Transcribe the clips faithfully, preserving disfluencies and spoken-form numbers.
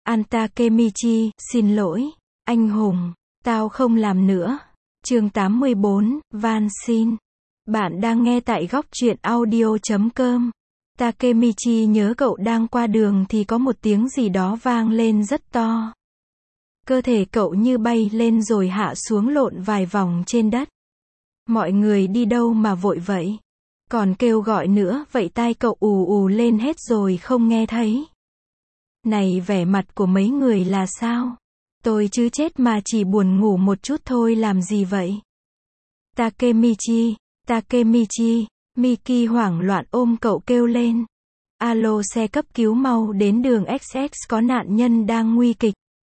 An Takemichi, xin lỗi, anh hùng, tao không làm nữa. Chương tám mươi bốn, van xin. Bạn đang nghe tại góc truyện audio chấm com. Takemichi nhớ cậu đang qua đường thì có một tiếng gì đó vang lên rất to. Cơ thể cậu như bay lên rồi hạ xuống lộn vài vòng trên đất. Mọi người đi đâu mà vội vậy? Còn kêu gọi nữa, vậy tai cậu ù ù lên hết rồi không nghe thấy. Này, vẻ mặt của mấy người là sao? Tôi chứ chết mà chỉ buồn ngủ một chút thôi làm gì vậy? Takemichi, Takemichi, Miki hoảng loạn ôm cậu kêu lên. Alo, xe cấp cứu mau đến đường ích ích có nạn nhân đang nguy kịch.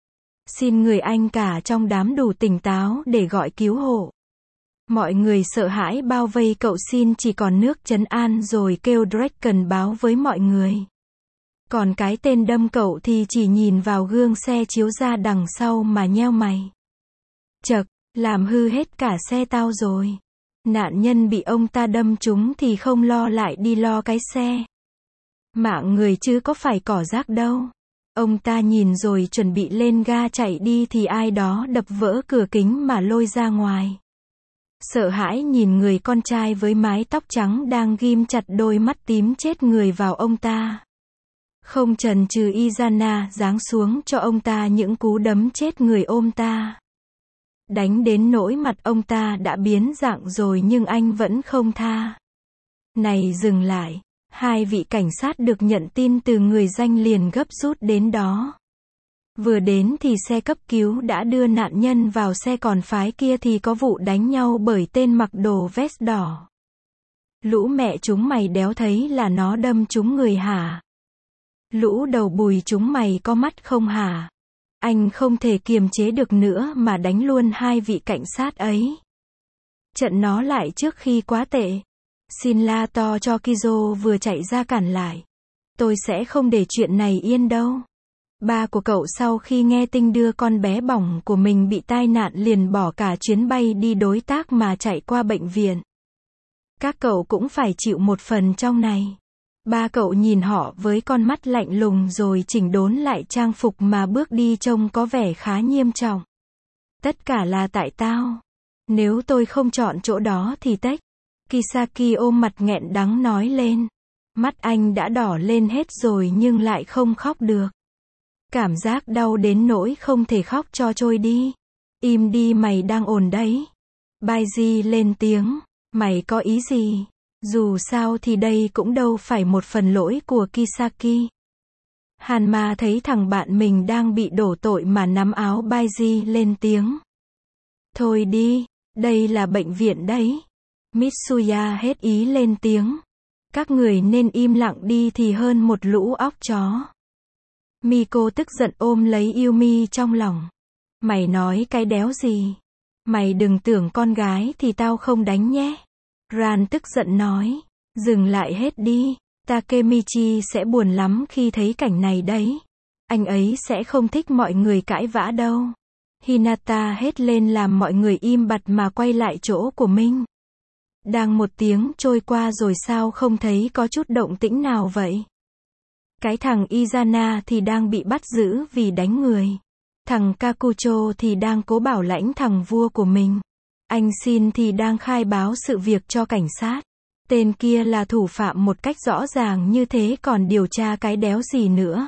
Xin người anh cả trong đám đủ tỉnh táo để gọi cứu hộ. Mọi người sợ hãi bao vây cậu, xin chỉ còn nước trấn an rồi kêu Draken báo với mọi người. Còn cái tên đâm cậu thì chỉ nhìn vào gương xe chiếu ra đằng sau mà nheo mày. Chậc, làm hư hết cả xe tao rồi. Nạn nhân bị ông ta đâm trúng thì không lo lại đi lo cái xe. Mạng người chứ có phải cỏ rác đâu. Ông ta nhìn rồi chuẩn bị lên ga chạy đi thì ai đó đập vỡ cửa kính mà lôi ra ngoài. Sợ hãi nhìn người con trai với mái tóc trắng đang ghim chặt đôi mắt tím chết người vào ông ta. Không chần chừ, Izana giáng xuống cho ông ta những cú đấm chết người ôm ta. Đánh đến nỗi mặt ông ta đã biến dạng rồi nhưng anh vẫn không tha. Này, dừng lại. Hai vị cảnh sát được nhận tin từ người danh liền gấp rút đến đó. Vừa đến thì xe cấp cứu đã đưa nạn nhân vào xe, còn phái kia thì có vụ đánh nhau bởi tên mặc đồ vest đỏ. Lũ mẹ chúng mày đéo thấy là nó đâm trúng người hả? Lũ đầu bùi chúng mày có mắt không hả? Anh không thể kiềm chế được nữa mà đánh luôn hai vị cảnh sát ấy. Trận nó lại trước khi quá tệ. Xin la to cho Kizo vừa chạy ra cản lại. Tôi sẽ không để chuyện này yên đâu. Ba của cậu sau khi nghe tin đưa con bé bỏng của mình bị tai nạn liền bỏ cả chuyến bay đi đối tác mà chạy qua bệnh viện. Các cậu cũng phải chịu một phần trong này. Ba cậu nhìn họ với con mắt lạnh lùng rồi chỉnh đốn lại trang phục mà bước đi trông có vẻ khá nghiêm trọng. Tất cả là tại tao. Nếu tôi không chọn chỗ đó thì tách. Kisaki ôm mặt nghẹn đắng nói lên. Mắt anh đã đỏ lên hết rồi nhưng lại không khóc được. Cảm giác đau đến nỗi không thể khóc cho trôi đi. Im đi, mày đang ổn đấy. Baiji lên tiếng. Mày có ý gì? Dù sao thì đây cũng đâu phải một phần lỗi của Kisaki. Hanma thấy thằng bạn mình đang bị đổ tội mà nắm áo Baiji lên tiếng. Thôi đi, đây là bệnh viện đấy. Mitsuya hết ý lên tiếng. Các người nên im lặng đi thì hơn một lũ óc chó. Miko tức giận ôm lấy Yumi trong lòng. Mày nói cái đéo gì? Mày đừng tưởng con gái thì tao không đánh nhé. Ran tức giận nói. Dừng lại hết đi. Takemichi sẽ buồn lắm khi thấy cảnh này đấy. Anh ấy sẽ không thích mọi người cãi vã đâu. Hinata hét lên làm mọi người im bặt mà quay lại chỗ của mình. Đang một tiếng trôi qua rồi sao không thấy có chút động tĩnh nào vậy? Cái thằng Izana thì đang bị bắt giữ vì đánh người. Thằng Kakucho thì đang cố bảo lãnh thằng vua của mình. Anh Shin thì đang khai báo sự việc cho cảnh sát. Tên kia là thủ phạm một cách rõ ràng như thế còn điều tra cái đéo gì nữa.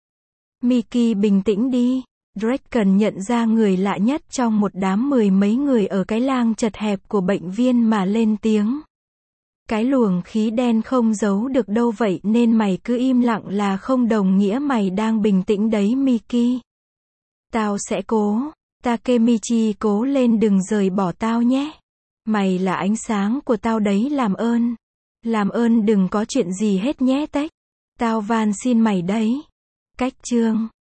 Miki bình tĩnh đi. Draken nhận ra người lạ nhất trong một đám mười mấy người ở cái lang chật hẹp của bệnh viện mà lên tiếng. Cái luồng khí đen không giấu được đâu vậy nên mày cứ im lặng là không đồng nghĩa mày đang bình tĩnh đấy Miki. Tao sẽ cố. Takemichi cố lên, đừng rời bỏ tao nhé. Mày là ánh sáng của tao đấy, làm ơn. Làm ơn đừng có chuyện gì hết nhé tách. Tao van xin mày đấy. Cách chương.